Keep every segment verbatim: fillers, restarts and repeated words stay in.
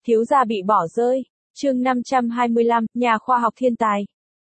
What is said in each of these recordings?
Thiếu gia bị bỏ rơi. Chương năm trăm hai mươi lăm, nhà khoa học thiên tài.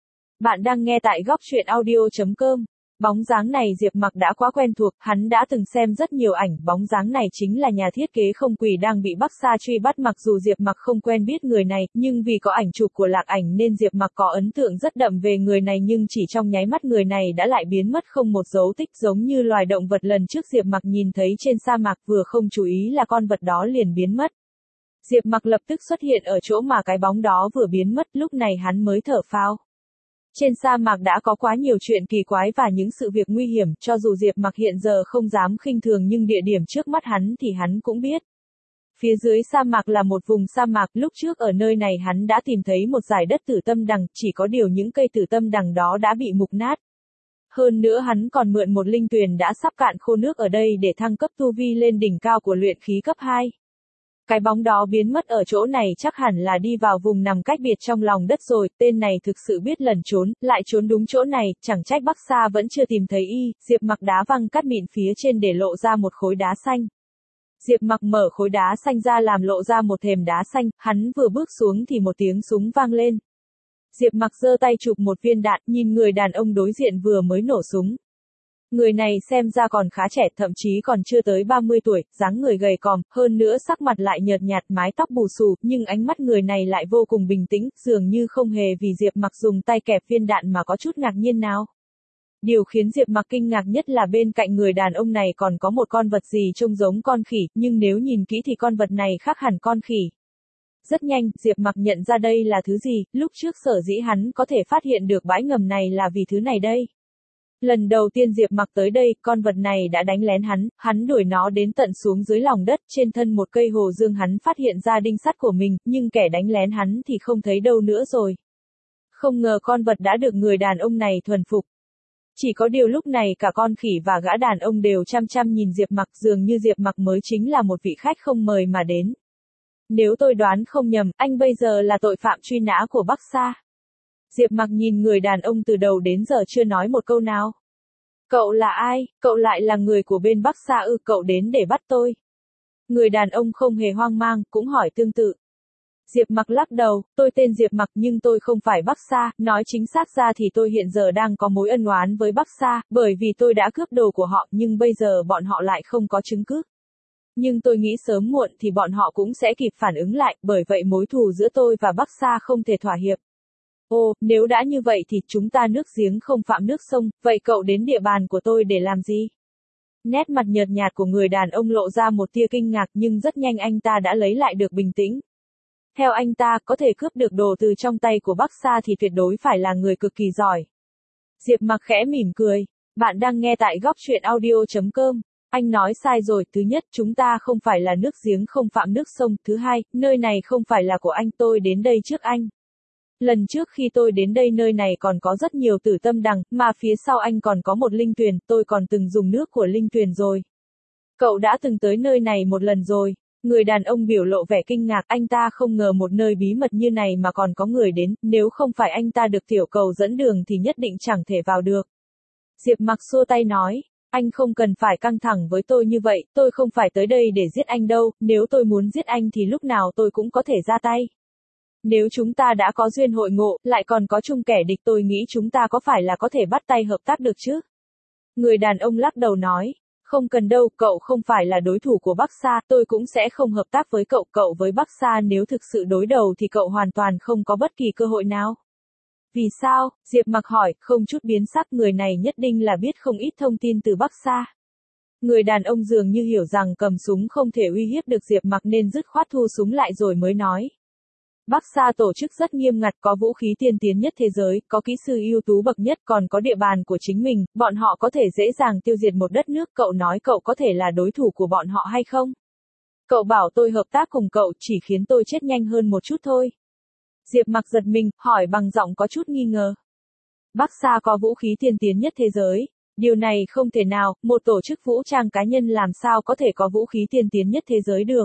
Bạn đang nghe tại góc truyện audio chấm com. Bóng dáng này Diệp Mặc đã quá quen thuộc, hắn đã từng xem rất nhiều ảnh, bóng dáng này chính là nhà thiết kế không quỷ đang bị Bắc Sa truy bắt. Mặc dù Diệp Mặc không quen biết người này, nhưng vì có ảnh chụp của Lạc Ảnh nên Diệp Mặc có ấn tượng rất đậm về người này, nhưng chỉ trong nháy mắt người này đã lại biến mất không một dấu tích, giống như loài động vật lần trước Diệp Mặc nhìn thấy trên sa mạc, vừa không chú ý là con vật đó liền biến mất. Diệp Mặc lập tức xuất hiện ở chỗ mà cái bóng đó vừa biến mất, lúc này hắn mới thở phào. Trên sa mạc đã có quá nhiều chuyện kỳ quái và những sự việc nguy hiểm, cho dù Diệp Mặc hiện giờ không dám khinh thường nhưng địa điểm trước mắt hắn thì hắn cũng biết. Phía dưới sa mạc là một vùng sa mạc, lúc trước ở nơi này hắn đã tìm thấy một dải đất tử tâm đằng, chỉ có điều những cây tử tâm đằng đó đã bị mục nát. Hơn nữa hắn còn mượn một linh tuyền đã sắp cạn khô nước ở đây để thăng cấp tu vi lên đỉnh cao của luyện khí cấp hai. Cái bóng đó biến mất ở chỗ này chắc hẳn là đi vào vùng nằm cách biệt trong lòng đất rồi, tên này thực sự biết lẩn trốn, lại trốn đúng chỗ này, chẳng trách Bắc Sa vẫn chưa tìm thấy y. Diệp Mặc đá văng cát mịn phía trên để lộ ra một khối đá xanh. Diệp Mặc mở khối đá xanh ra làm lộ ra một thềm đá xanh, hắn vừa bước xuống thì một tiếng súng vang lên. Diệp Mặc giơ tay chụp một viên đạn, nhìn người đàn ông đối diện vừa mới nổ súng. Người này xem ra còn khá trẻ, thậm chí còn chưa tới ba mươi tuổi, dáng người gầy còm, hơn nữa sắc mặt lại nhợt nhạt, mái tóc bù xù, nhưng ánh mắt người này lại vô cùng bình tĩnh, dường như không hề vì Diệp Mặc dùng tay kẹp viên đạn mà có chút ngạc nhiên nào. Điều khiến Diệp Mặc kinh ngạc nhất là bên cạnh người đàn ông này còn có một con vật gì trông giống con khỉ, nhưng nếu nhìn kỹ thì con vật này khác hẳn con khỉ. Rất nhanh, Diệp Mặc nhận ra đây là thứ gì, lúc trước sở dĩ hắn có thể phát hiện được bãi ngầm này là vì thứ này đây. Lần đầu tiên Diệp Mặc tới đây, con vật này đã đánh lén hắn, hắn đuổi nó đến tận xuống dưới lòng đất, trên thân một cây hồ dương hắn phát hiện ra đinh sắt của mình, nhưng kẻ đánh lén hắn thì không thấy đâu nữa rồi. Không ngờ con vật đã được người đàn ông này thuần phục. Chỉ có điều lúc này cả con khỉ và gã đàn ông đều chăm chăm nhìn Diệp Mặc, dường như Diệp Mặc mới chính là một vị khách không mời mà đến. Nếu tôi đoán không nhầm, anh bây giờ là tội phạm truy nã của Bắc Sa. Diệp Mặc nhìn người đàn ông từ đầu đến giờ chưa nói một câu nào. Cậu là ai? Cậu lại là người của bên Bắc Sa ư? Cậu đến để bắt tôi. Người đàn ông không hề hoang mang, cũng hỏi tương tự. Diệp Mặc lắc đầu, tôi tên Diệp Mặc nhưng tôi không phải Bắc Sa, nói chính xác ra thì tôi hiện giờ đang có mối ân oán với Bắc Sa, bởi vì tôi đã cướp đồ của họ nhưng bây giờ bọn họ lại không có chứng cứ. Nhưng tôi nghĩ sớm muộn thì bọn họ cũng sẽ kịp phản ứng lại, bởi vậy mối thù giữa tôi và Bắc Sa không thể thỏa hiệp. Ồ, nếu đã như vậy thì chúng ta nước giếng không phạm nước sông, vậy cậu đến địa bàn của tôi để làm gì? Nét mặt nhợt nhạt của người đàn ông lộ ra một tia kinh ngạc nhưng rất nhanh anh ta đã lấy lại được bình tĩnh. Theo anh ta, có thể cướp được đồ từ trong tay của Bắc Sa thì tuyệt đối phải là người cực kỳ giỏi. Diệp Mặc khẽ mỉm cười. Bạn đang nghe tại góc truyện audio chấm com. Anh nói sai rồi, thứ nhất, chúng ta không phải là nước giếng không phạm nước sông, thứ hai, nơi này không phải là của anh, tôi đến đây trước anh. Lần trước khi tôi đến đây nơi này còn có rất nhiều tử tâm đằng, mà phía sau anh còn có một linh tuyền, tôi còn từng dùng nước của linh tuyền rồi. Cậu đã từng tới nơi này một lần rồi. Người đàn ông biểu lộ vẻ kinh ngạc, anh ta không ngờ một nơi bí mật như này mà còn có người đến, nếu không phải anh ta được tiểu cầu dẫn đường thì nhất định chẳng thể vào được. Diệp Mặc xua tay nói, anh không cần phải căng thẳng với tôi như vậy, tôi không phải tới đây để giết anh đâu, nếu tôi muốn giết anh thì lúc nào tôi cũng có thể ra tay. Nếu chúng ta đã có duyên hội ngộ, lại còn có chung kẻ địch, tôi nghĩ chúng ta có phải là có thể bắt tay hợp tác được chứ? Người đàn ông lắc đầu nói, không cần đâu, cậu không phải là đối thủ của Bắc Sa, tôi cũng sẽ không hợp tác với cậu, cậu với Bắc Sa nếu thực sự đối đầu thì cậu hoàn toàn không có bất kỳ cơ hội nào. Vì sao? Diệp Mặc hỏi, không chút biến sắc, người này nhất định là biết không ít thông tin từ Bắc Sa. Người đàn ông dường như hiểu rằng cầm súng không thể uy hiếp được Diệp Mặc nên dứt khoát thu súng lại rồi mới nói. Bắc Sa tổ chức rất nghiêm ngặt, có vũ khí tiên tiến nhất thế giới, có kỹ sư ưu tú bậc nhất, còn có địa bàn của chính mình, bọn họ có thể dễ dàng tiêu diệt một đất nước, cậu nói cậu có thể là đối thủ của bọn họ hay không? Cậu bảo tôi hợp tác cùng cậu chỉ khiến tôi chết nhanh hơn một chút thôi. Diệp Mặc giật mình, hỏi bằng giọng có chút nghi ngờ. Bắc Sa có vũ khí tiên tiến nhất thế giới. Điều này không thể nào, một tổ chức vũ trang cá nhân làm sao có thể có vũ khí tiên tiến nhất thế giới được?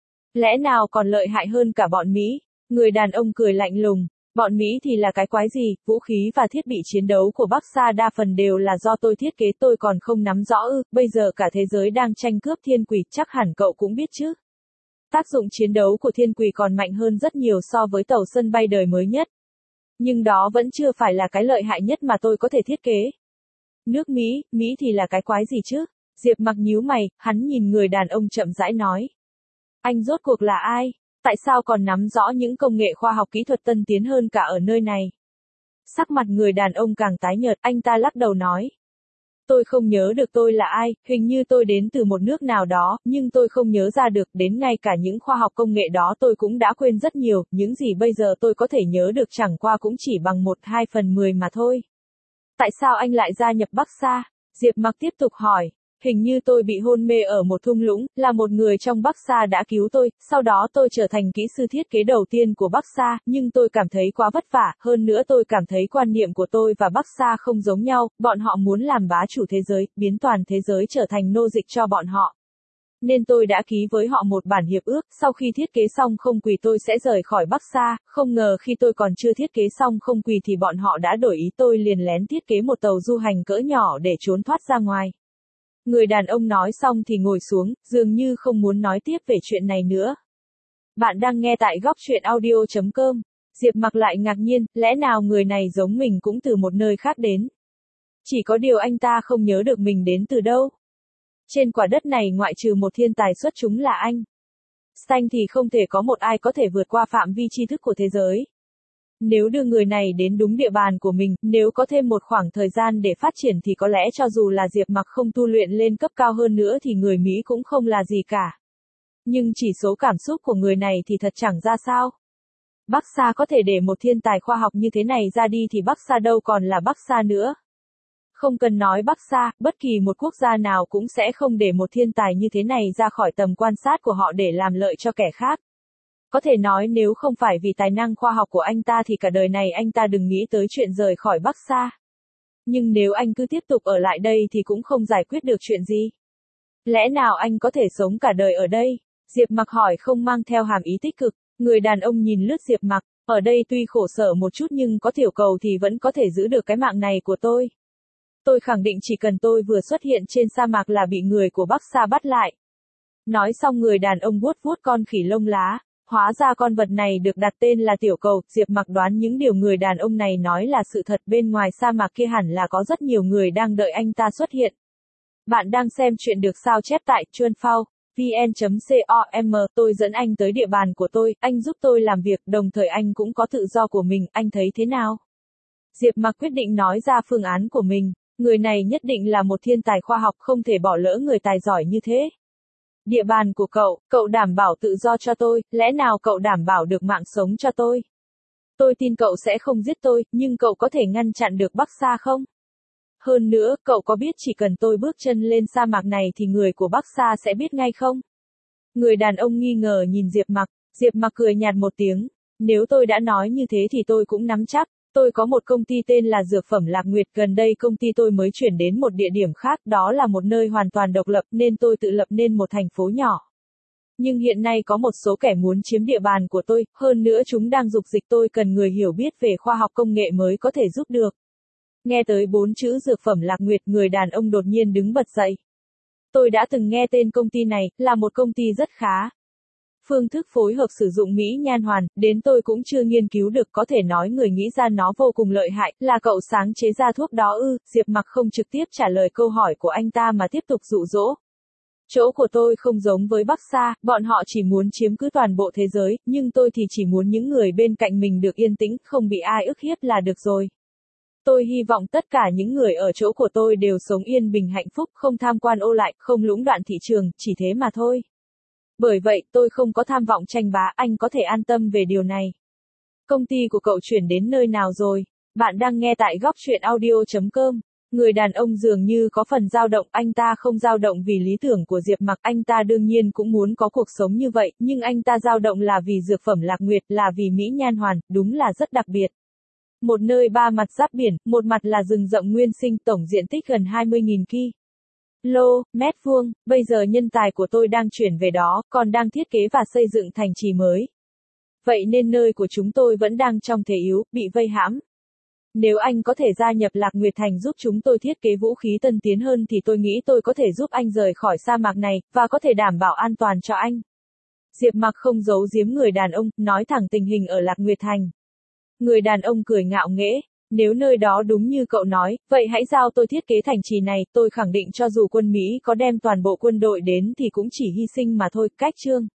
Lẽ nào còn lợi hại hơn cả bọn Mỹ? Người đàn ông cười lạnh lùng, bọn Mỹ thì là cái quái gì, vũ khí và thiết bị chiến đấu của Bắc Sa đa phần đều là do tôi thiết kế, tôi còn không nắm rõ ư, bây giờ cả thế giới đang tranh cướp thiên quỷ, chắc hẳn cậu cũng biết chứ. Tác dụng chiến đấu của thiên quỷ còn mạnh hơn rất nhiều so với tàu sân bay đời mới nhất. Nhưng đó vẫn chưa phải là cái lợi hại nhất mà tôi có thể thiết kế. Nước Mỹ, Mỹ thì là cái quái gì chứ? Diệp Mặc nhíu mày, hắn nhìn người đàn ông chậm rãi nói. Anh rốt cuộc là ai? Tại sao còn nắm rõ những công nghệ khoa học kỹ thuật tân tiến hơn cả ở nơi này? Sắc mặt người đàn ông càng tái nhợt, anh ta lắc đầu nói. Tôi không nhớ được tôi là ai, hình như tôi đến từ một nước nào đó, nhưng tôi không nhớ ra được, đến ngay cả những khoa học công nghệ đó tôi cũng đã quên rất nhiều, những gì bây giờ tôi có thể nhớ được chẳng qua cũng chỉ bằng một hai phần mười mà thôi. Tại sao anh lại gia nhập Bắc Sa? Diệp Mặc tiếp tục hỏi. Hình như tôi bị hôn mê ở một thung lũng, là một người trong Bắc Sa đã cứu tôi, sau đó tôi trở thành kỹ sư thiết kế đầu tiên của Bắc Sa, nhưng tôi cảm thấy quá vất vả, hơn nữa tôi cảm thấy quan niệm của tôi và Bắc Sa không giống nhau, bọn họ muốn làm bá chủ thế giới, biến toàn thế giới trở thành nô dịch cho bọn họ. Nên tôi đã ký với họ một bản hiệp ước, sau khi thiết kế xong không quỳ tôi sẽ rời khỏi Bắc Sa, không ngờ khi tôi còn chưa thiết kế xong không quỳ thì bọn họ đã đổi ý, tôi liền lén thiết kế một tàu du hành cỡ nhỏ để trốn thoát ra ngoài. Người đàn ông nói xong thì ngồi xuống, dường như không muốn nói tiếp về chuyện này nữa. Bạn đang nghe tại góc truyện audio chấm com. Diệp Mặc lại ngạc nhiên, lẽ nào người này giống mình cũng từ một nơi khác đến. Chỉ có điều anh ta không nhớ được mình đến từ đâu. Trên quả đất này ngoại trừ một thiên tài xuất chúng là anh. Xanh thì không thể có một ai có thể vượt qua phạm vi tri thức của thế giới. Nếu đưa người này đến đúng địa bàn của mình, nếu có thêm một khoảng thời gian để phát triển thì có lẽ cho dù là Diệp Mặc không tu luyện lên cấp cao hơn nữa thì người Mỹ cũng không là gì cả. Nhưng chỉ số cảm xúc của người này thì thật chẳng ra sao. Bắc Sa có thể để một thiên tài khoa học như thế này ra đi thì Bắc Sa đâu còn là Bắc Sa nữa. Không cần nói Bắc Sa, bất kỳ một quốc gia nào cũng sẽ không để một thiên tài như thế này ra khỏi tầm quan sát của họ để làm lợi cho kẻ khác. Có thể nói nếu không phải vì tài năng khoa học của anh ta thì cả đời này anh ta đừng nghĩ tới chuyện rời khỏi Bắc Sa. Nhưng nếu anh cứ tiếp tục ở lại đây thì cũng không giải quyết được chuyện gì. Lẽ nào anh có thể sống cả đời ở đây? Diệp Mặc hỏi không mang theo hàm ý tích cực. Người đàn ông nhìn lướt Diệp Mặc, ở đây tuy khổ sở một chút nhưng có tiểu cầu thì vẫn có thể giữ được cái mạng này của tôi. Tôi khẳng định chỉ cần tôi vừa xuất hiện trên sa mạc là bị người của Bắc Sa bắt lại. Nói xong người đàn ông vuốt vuốt con khỉ lông lá. Hóa ra con vật này được đặt tên là tiểu cầu, Diệp Mặc đoán những điều người đàn ông này nói là sự thật, bên ngoài sa mạc kia hẳn là có rất nhiều người đang đợi anh ta xuất hiện. Bạn đang xem chuyện được sao chép tại chuan phao vn chấm com, tôi dẫn anh tới địa bàn của tôi, anh giúp tôi làm việc, đồng thời anh cũng có tự do của mình, anh thấy thế nào? Diệp Mặc quyết định nói ra phương án của mình, người này nhất định là một thiên tài khoa học, không thể bỏ lỡ người tài giỏi như thế. Địa bàn của cậu, cậu đảm bảo tự do cho tôi, lẽ nào cậu đảm bảo được mạng sống cho tôi? Tôi tin cậu sẽ không giết tôi, nhưng cậu có thể ngăn chặn được Bắc Sa không? Hơn nữa, cậu có biết chỉ cần tôi bước chân lên sa mạc này thì người của Bắc Sa sẽ biết ngay không? Người đàn ông nghi ngờ nhìn Diệp Mặc, Diệp Mặc cười nhạt một tiếng, nếu tôi đã nói như thế thì tôi cũng nắm chắc. Tôi có một công ty tên là Dược phẩm Lạc Nguyệt, gần đây công ty tôi mới chuyển đến một địa điểm khác, đó là một nơi hoàn toàn độc lập nên tôi tự lập nên một thành phố nhỏ. Nhưng hiện nay có một số kẻ muốn chiếm địa bàn của tôi, hơn nữa chúng đang dục dịch tôi cần người hiểu biết về khoa học công nghệ mới có thể giúp được. Nghe tới bốn chữ Dược phẩm Lạc Nguyệt, người đàn ông đột nhiên đứng bật dậy. Tôi đã từng nghe tên công ty này, là một công ty rất khá. Phương thức phối hợp sử dụng Mỹ nhan hoàn, đến tôi cũng chưa nghiên cứu được, có thể nói người nghĩ ra nó vô cùng lợi hại, là cậu sáng chế ra thuốc đó ư? Diệp Mặc không trực tiếp trả lời câu hỏi của anh ta mà tiếp tục dụ dỗ. Chỗ của tôi không giống với Bắc Sa, bọn họ chỉ muốn chiếm cứ toàn bộ thế giới, nhưng tôi thì chỉ muốn những người bên cạnh mình được yên tĩnh, không bị ai ức hiếp là được rồi. Tôi hy vọng tất cả những người ở chỗ của tôi đều sống yên bình hạnh phúc, không tham quan ô lại, không lũng đoạn thị trường, chỉ thế mà thôi. Bởi vậy, tôi không có tham vọng tranh bá, anh có thể an tâm về điều này. Công ty của cậu chuyển đến nơi nào rồi? Bạn đang nghe tại góc truyện audio chấm com. Người đàn ông dường như có phần dao động, anh ta không dao động vì lý tưởng của Diệp Mặc, anh ta đương nhiên cũng muốn có cuộc sống như vậy, nhưng anh ta dao động là vì Dược phẩm Lạc Nguyệt, là vì Mỹ nhan hoàn, đúng là rất đặc biệt. Một nơi ba mặt giáp biển, một mặt là rừng rậm nguyên sinh, tổng diện tích gần hai mươi nghìn ki lô mét vuông, bây giờ nhân tài của tôi đang chuyển về đó, còn đang thiết kế và xây dựng thành trì mới. Vậy nên nơi của chúng tôi vẫn đang trong thế yếu, bị vây hãm. Nếu anh có thể gia nhập Lạc Nguyệt Thành giúp chúng tôi thiết kế vũ khí tân tiến hơn thì tôi nghĩ tôi có thể giúp anh rời khỏi sa mạc này, và có thể đảm bảo an toàn cho anh. Diệp Mặc không giấu giếm người đàn ông, nói thẳng tình hình ở Lạc Nguyệt Thành. Người đàn ông cười ngạo nghễ, nếu nơi đó đúng như cậu nói, vậy hãy giao tôi thiết kế thành trì này, tôi khẳng định cho dù quân Mỹ có đem toàn bộ quân đội đến thì cũng chỉ hy sinh mà thôi. Cách chương